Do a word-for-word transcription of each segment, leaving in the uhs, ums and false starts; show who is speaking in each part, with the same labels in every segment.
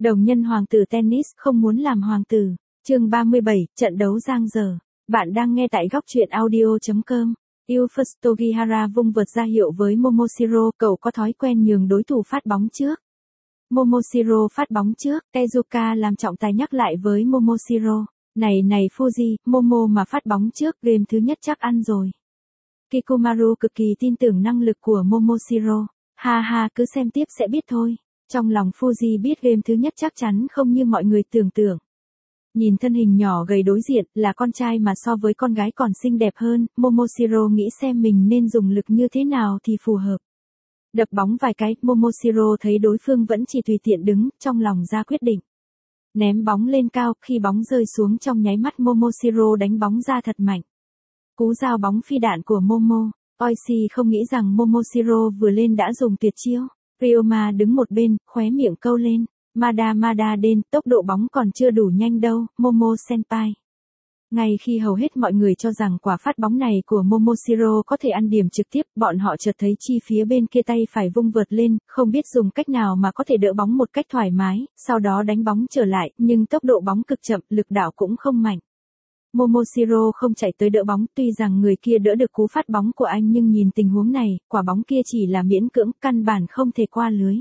Speaker 1: Đồng nhân hoàng tử tennis không muốn làm hoàng tử. Chương ba mươi bảy, trận đấu giang dở. Bạn đang nghe tại góc truyện audio chấm com. Yufus Togihara vung vợt ra hiệu với Momoshiro, cậu có thói quen nhường đối thủ phát bóng trước. Momoshiro phát bóng trước, Tezuka làm trọng tài nhắc lại với Momoshiro. Này này Fuji, Momo mà phát bóng trước, game thứ nhất chắc ăn rồi. Kikumaru cực kỳ tin tưởng năng lực của Momoshiro. Ha ha, cứ xem tiếp sẽ biết thôi. Trong lòng Fuji biết game thứ nhất chắc chắn không như mọi người tưởng tượng. Nhìn thân hình nhỏ gầy đối diện, là con trai mà so với con gái còn xinh đẹp hơn, Momoshiro nghĩ xem mình nên dùng lực như thế nào thì phù hợp. Đập bóng vài cái, Momoshiro thấy đối phương vẫn chỉ tùy tiện đứng, trong lòng ra quyết định. Ném bóng lên cao, khi bóng rơi xuống trong nháy mắt Momoshiro đánh bóng ra thật mạnh. Cú giao bóng phi đạn của Momo, Oishi không nghĩ rằng Momoshiro vừa lên đã dùng tuyệt chiêu. Ryoma đứng một bên, khóe miệng câu lên. Mada Mada Den, tốc độ bóng còn chưa đủ nhanh đâu, Momo Senpai. Ngay khi hầu hết mọi người cho rằng quả phát bóng này của Momoshiro có thể ăn điểm trực tiếp, bọn họ chợt thấy Chi phía bên kia tay phải vung vợt lên, không biết dùng cách nào mà có thể đỡ bóng một cách thoải mái, sau đó đánh bóng trở lại, nhưng tốc độ bóng cực chậm, lực đảo cũng không mạnh. Momoshiro không chạy tới đỡ bóng, tuy rằng người kia đỡ được cú phát bóng của anh nhưng nhìn tình huống này, quả bóng kia chỉ là miễn cưỡng, căn bản không thể qua lưới.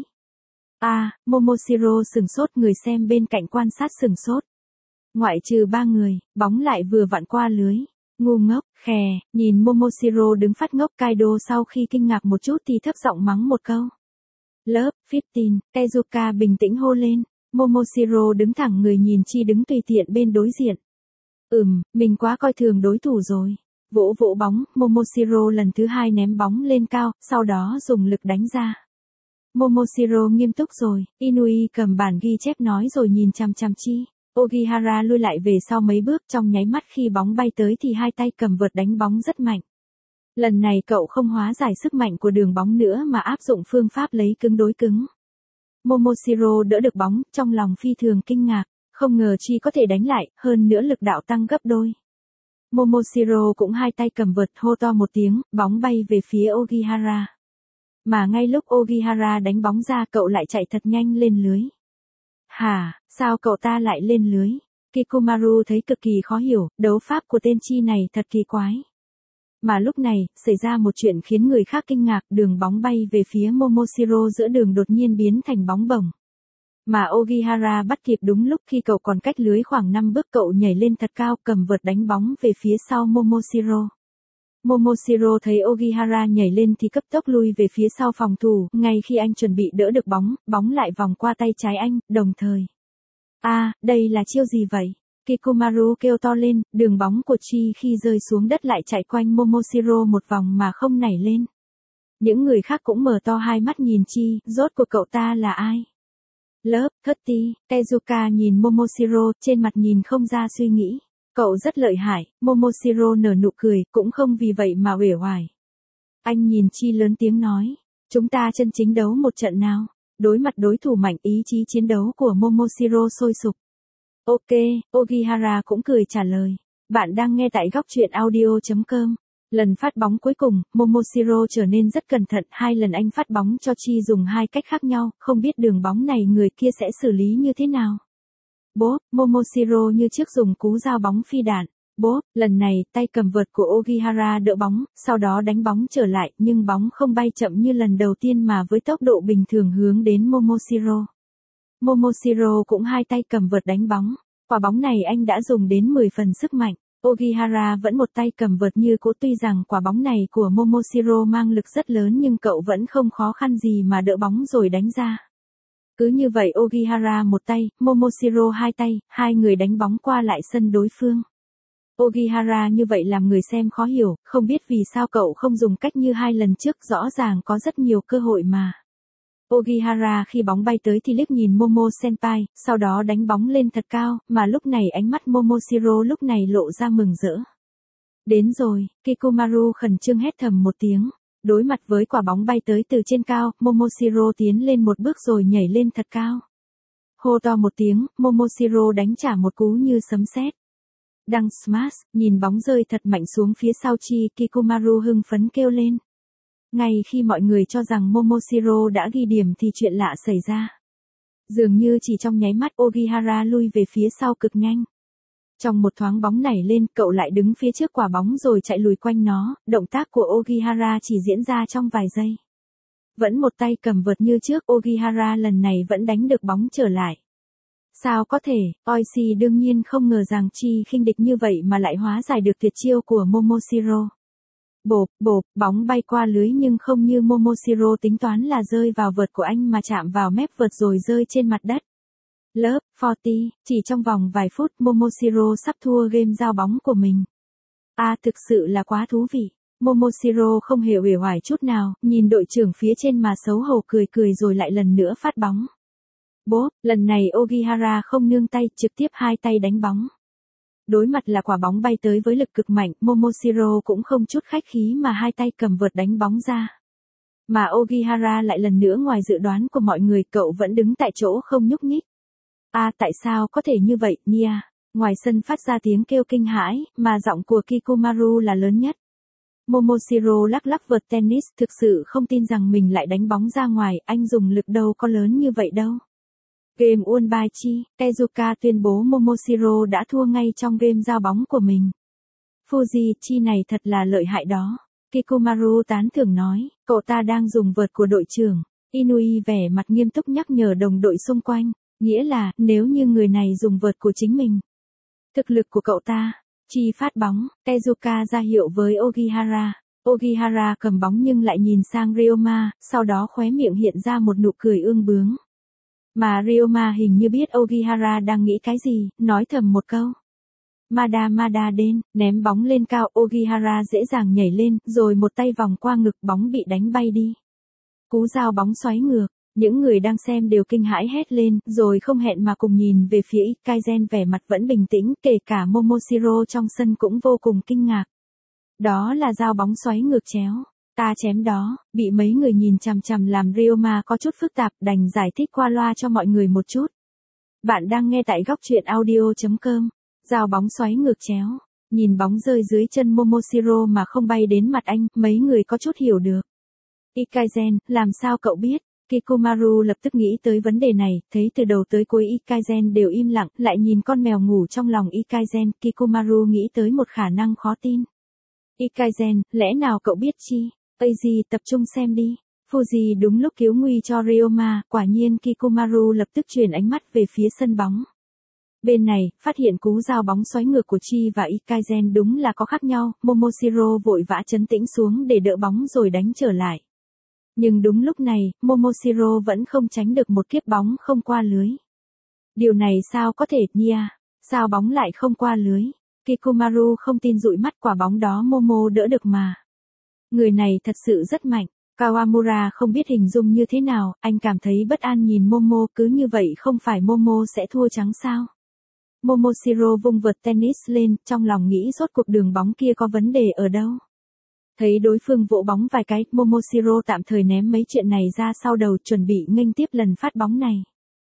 Speaker 1: À, Momoshiro sừng sốt, người xem bên cạnh quan sát sừng sốt. Ngoại trừ ba người, bóng lại vừa vặn qua lưới. Ngu ngốc, khè, nhìn Momoshiro đứng phát ngốc, Kaido sau khi kinh ngạc một chút thì thấp giọng mắng một câu. Lớp, mười, Tezuka bình tĩnh hô lên. Momoshiro đứng thẳng người nhìn Chi đứng tùy tiện bên đối diện. Ừm, mình quá coi thường đối thủ rồi. Vỗ vỗ bóng, Momoshiro lần thứ hai ném bóng lên cao, sau đó dùng lực đánh ra. Momoshiro nghiêm túc rồi, Inui cầm bản ghi chép nói rồi nhìn chằm chằm Chi. Ogihara lui lại về sau mấy bước, trong nháy mắt khi bóng bay tới thì hai tay cầm vợt đánh bóng rất mạnh. Lần này cậu không hóa giải sức mạnh của đường bóng nữa mà áp dụng phương pháp lấy cứng đối cứng. Momoshiro đỡ được bóng, trong lòng phi thường kinh ngạc, không ngờ Chi có thể đánh lại, hơn nữa lực đạo tăng gấp đôi. Momoshiro cũng hai tay cầm vợt, hô to một tiếng, bóng bay về phía Ogihara. Mà ngay lúc Ogihara đánh bóng ra, cậu lại chạy thật nhanh lên lưới. Hả, sao cậu ta lại lên lưới? Kikumaru thấy cực kỳ khó hiểu, đấu pháp của tên Chi này thật kỳ quái. Mà lúc này, xảy ra một chuyện khiến người khác kinh ngạc, đường bóng bay về phía Momoshiro giữa đường đột nhiên biến thành bóng bổng. Mà Ogihara bắt kịp đúng lúc khi cậu còn cách lưới khoảng năm bước, cậu nhảy lên thật cao, cầm vợt đánh bóng về phía sau Momoshiro. Momoshiro thấy Ogihara nhảy lên thì cấp tốc lui về phía sau phòng thủ, ngay khi anh chuẩn bị đỡ được bóng, bóng lại vòng qua tay trái anh, đồng thời. À, đây là chiêu gì vậy? Kikumaru kêu to lên, đường bóng của Chi khi rơi xuống đất lại chạy quanh Momoshiro một vòng mà không nảy lên. Những người khác cũng mở to hai mắt nhìn Chi, rốt cuộc cậu ta là ai? Lớp, ba mươi, Tezuka nhìn Momoshiro, trên mặt nhìn không ra suy nghĩ. Cậu rất lợi hại, Momoshiro nở nụ cười, cũng không vì vậy mà uể oải. Anh nhìn Chi lớn tiếng nói, chúng ta chân chính đấu một trận nào. Đối mặt đối thủ mạnh, ý chí chiến đấu của Momoshiro sôi sục. Ok, Ogihara cũng cười trả lời. Bạn đang nghe tại góc truyện audio chấm com. Lần phát bóng cuối cùng, Momoshiro trở nên rất cẩn thận, hai lần anh phát bóng cho Chi dùng hai cách khác nhau, không biết đường bóng này người kia sẽ xử lý như thế nào. Bốp, Momoshiro như trước dùng cú giao bóng phi đạn. Bốp, lần này, tay cầm vợt của Ogihara đỡ bóng, sau đó đánh bóng trở lại, nhưng bóng không bay chậm như lần đầu tiên mà với tốc độ bình thường hướng đến Momoshiro. Momoshiro cũng hai tay cầm vợt đánh bóng. Quả bóng này anh đã dùng đến mười phần sức mạnh. Ogihara vẫn một tay cầm vợt như cũ, tuy rằng quả bóng này của Momoshiro mang lực rất lớn nhưng cậu vẫn không khó khăn gì mà đỡ bóng rồi đánh ra. Cứ như vậy Ogihara một tay, Momoshiro hai tay, hai người đánh bóng qua lại sân đối phương. Ogihara như vậy làm người xem khó hiểu, không biết vì sao cậu không dùng cách như hai lần trước, rõ ràng có rất nhiều cơ hội mà. Ogihara khi bóng bay tới thì liếc nhìn Momo Senpai, sau đó đánh bóng lên thật cao, mà lúc này ánh mắt Momoshiro lúc này lộ ra mừng rỡ. Đến rồi, Kikumaru khẩn trương hét thầm một tiếng. Đối mặt với quả bóng bay tới từ trên cao, Momoshiro tiến lên một bước rồi nhảy lên thật cao. Hô to một tiếng, Momoshiro đánh trả một cú như sấm sét. Đăng smash, nhìn bóng rơi thật mạnh xuống phía sau Chi, Kikumaru hưng phấn kêu lên. Ngay khi mọi người cho rằng Momoshiro đã ghi điểm thì chuyện lạ xảy ra. Dường như chỉ trong nháy mắt Ogihara lui về phía sau cực nhanh. Trong một thoáng bóng nảy lên, cậu lại đứng phía trước quả bóng rồi chạy lùi quanh nó, động tác của Ogihara chỉ diễn ra trong vài giây. Vẫn một tay cầm vợt như trước, Ogihara lần này vẫn đánh được bóng trở lại. Sao có thể, Oishi đương nhiên không ngờ rằng Chi khinh địch như vậy mà lại hóa giải được tuyệt chiêu của Momoshiro. Bộp, bộp, bóng bay qua lưới nhưng không như Momoshiro tính toán là rơi vào vợt của anh mà chạm vào mép vợt rồi rơi trên mặt đất. Lớp bốn mươi, chỉ trong vòng vài phút Momoshiro sắp thua game giao bóng của mình. À thực sự là quá thú vị. Momoshiro không hề uể oải chút nào, nhìn đội trưởng phía trên mà xấu hổ cười cười rồi lại lần nữa phát bóng. Bốp, lần này Ogihara không nương tay, trực tiếp hai tay đánh bóng. Đối mặt là quả bóng bay tới với lực cực mạnh, Momoshiro cũng không chút khách khí mà hai tay cầm vợt đánh bóng ra. Mà Ogihara lại lần nữa ngoài dự đoán của mọi người, cậu vẫn đứng tại chỗ không nhúc nhích. À tại sao có thể như vậy, Nia? Ngoài sân phát ra tiếng kêu kinh hãi, mà giọng của Kikomaru là lớn nhất. Momoshiro lắc lắc vợt tennis, thực sự không tin rằng mình lại đánh bóng ra ngoài, anh dùng lực đâu có lớn như vậy đâu. Game won by Chi, Tezuka tuyên bố Momoshiro đã thua ngay trong game giao bóng của mình. Fuji, Chi này thật là lợi hại đó. Kikomaru tán thưởng nói, cậu ta đang dùng vợt của đội trưởng. Inui vẻ mặt nghiêm túc nhắc nhở đồng đội xung quanh, nghĩa là, nếu như người này dùng vợt của chính mình. Thực lực của cậu ta. Chi phát bóng, Tezuka ra hiệu với Ogihara. Ogihara cầm bóng nhưng lại nhìn sang Ryoma, sau đó khóe miệng hiện ra một nụ cười ương bướng. Mà Ryoma hình như biết Ogihara đang nghĩ cái gì, nói thầm một câu. Mada Mada đến, ném bóng lên cao, Ogihara dễ dàng nhảy lên, rồi một tay vòng qua ngực, bóng bị đánh bay đi. Cú giao bóng xoáy ngược, những người đang xem đều kinh hãi hét lên, rồi không hẹn mà cùng nhìn về phía Ikaizen vẻ mặt vẫn bình tĩnh, kể cả Momoshiro trong sân cũng vô cùng kinh ngạc. Đó là giao bóng xoáy ngược chéo. Ta chém đó, bị mấy người nhìn chằm chằm làm Ryoma có chút phức tạp, đành giải thích qua loa cho mọi người một chút. Bạn đang nghe tại góc truyện audio chấm com. Giao bóng xoáy ngược chéo. Nhìn bóng rơi dưới chân Momoshiro mà không bay đến mặt anh, mấy người có chút hiểu được. Ikaizen, làm sao cậu biết? Kikomaru lập tức nghĩ tới vấn đề này, thấy từ đầu tới cuối Ikaizen đều im lặng, lại nhìn con mèo ngủ trong lòng Ikaizen, Kikomaru nghĩ tới một khả năng khó tin. Ikaizen, lẽ nào cậu biết Chi? Eiji, tập trung xem đi. Fuji đúng lúc cứu nguy cho Ryoma, quả nhiên Kikomaru lập tức chuyển ánh mắt về phía sân bóng. Bên này, phát hiện cú giao bóng xoáy ngược của Chi và Ikaizen đúng là có khác nhau, Momoshiro vội vã trấn tĩnh xuống để đỡ bóng rồi đánh trở lại. Nhưng đúng lúc này, Momoshiro vẫn không tránh được một kiếp bóng không qua lưới. Điều này sao có thể, Nia? Sao bóng lại không qua lưới? Kikomaru không tin dụi mắt, quả bóng đó Momo đỡ được mà. Người này thật sự rất mạnh. Kawamura không biết hình dung như thế nào, anh cảm thấy bất an nhìn Momo, cứ như vậy không phải Momo sẽ thua trắng sao? Momoshiro vung vợt tennis lên, trong lòng nghĩ rốt cuộc đường bóng kia có vấn đề ở đâu. Thấy đối phương vỗ bóng vài cái, Momoshiro tạm thời ném mấy chuyện này ra sau đầu, chuẩn bị nghênh tiếp lần phát bóng này.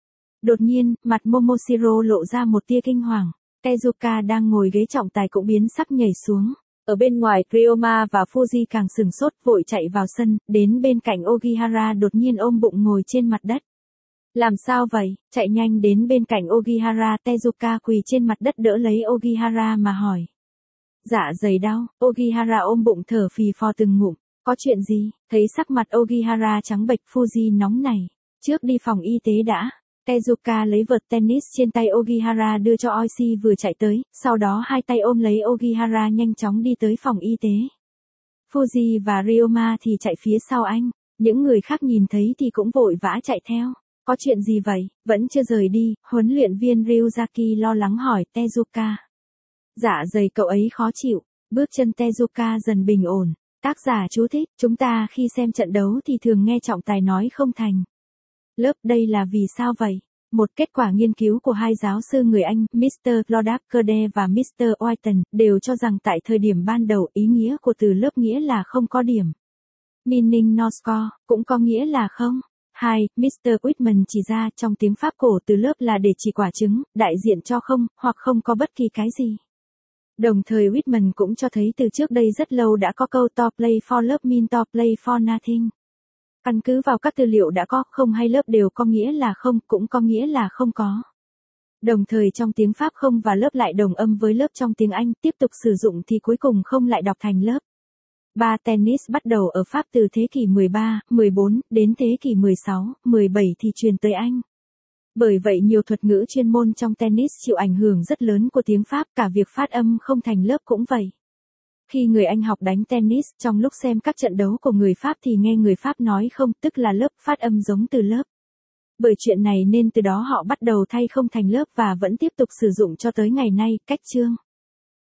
Speaker 1: Đột nhiên, mặt Momoshiro lộ ra một tia kinh hoàng. Tezuka đang ngồi ghế trọng tài cũng biến sắc nhảy xuống. Ở bên ngoài, Ryoma và Fuji càng sừng sốt, vội chạy vào sân, đến bên cạnh Ogihara đột nhiên ôm bụng ngồi trên mặt đất. Làm sao vậy? Chạy nhanh đến bên cạnh Ogihara, Tezuka quỳ trên mặt đất đỡ lấy Ogihara mà hỏi. Dạ dày đau, Ogihara ôm bụng thở phì phò từng ngụm. Có chuyện gì? Thấy sắc mặt Ogihara trắng bệch, Fuji nóng này. Trước đi phòng y tế đã. Tezuka lấy vợt tennis trên tay Ogihara đưa cho Oishi vừa chạy tới, sau đó hai tay ôm lấy Ogihara nhanh chóng đi tới phòng y tế. Fuji và Ryoma thì chạy phía sau anh, những người khác nhìn thấy thì cũng vội vã chạy theo. Có chuyện gì vậy? Vẫn chưa rời đi, huấn luyện viên Ryuzaki lo lắng hỏi Tezuka. Dạ dày cậu ấy khó chịu, bước chân Tezuka dần bình ổn. Tác giả chú thích, chúng ta khi xem trận đấu thì thường nghe trọng tài nói không thành. Lớp đây là vì sao vậy? Một kết quả nghiên cứu của hai giáo sư người Anh, mít tơ Lodapkerde và mít tơ Whiten, đều cho rằng tại thời điểm ban đầu ý nghĩa của từ lớp nghĩa là không có điểm. Meaning no score, cũng có nghĩa là không. Hai, mít tơ Whitman chỉ ra trong tiếng Pháp cổ từ lớp là để chỉ quả trứng, đại diện cho không, hoặc không có bất kỳ cái gì. Đồng thời Whitman cũng cho thấy từ trước đây rất lâu đã có câu to play for love mean to play for nothing. Căn cứ vào các tư liệu đã có, không hay lớp đều có nghĩa là không, cũng có nghĩa là không có. Đồng thời trong tiếng Pháp không và lớp lại đồng âm với lớp trong tiếng Anh, tiếp tục sử dụng thì cuối cùng không lại đọc thành lớp. ba Tennis bắt đầu ở Pháp từ thế kỷ mười ba, mười bốn, đến thế kỷ mười sáu, mười bảy thì truyền tới Anh. Bởi vậy nhiều thuật ngữ chuyên môn trong tennis chịu ảnh hưởng rất lớn của tiếng Pháp, cả việc phát âm không thành lớp cũng vậy. Khi người Anh học đánh tennis, trong lúc xem các trận đấu của người Pháp thì nghe người Pháp nói không, tức là lớp, phát âm giống từ lớp. Bởi chuyện này nên từ đó họ bắt đầu thay không thành lớp và vẫn tiếp tục sử dụng cho tới ngày nay, cách chương.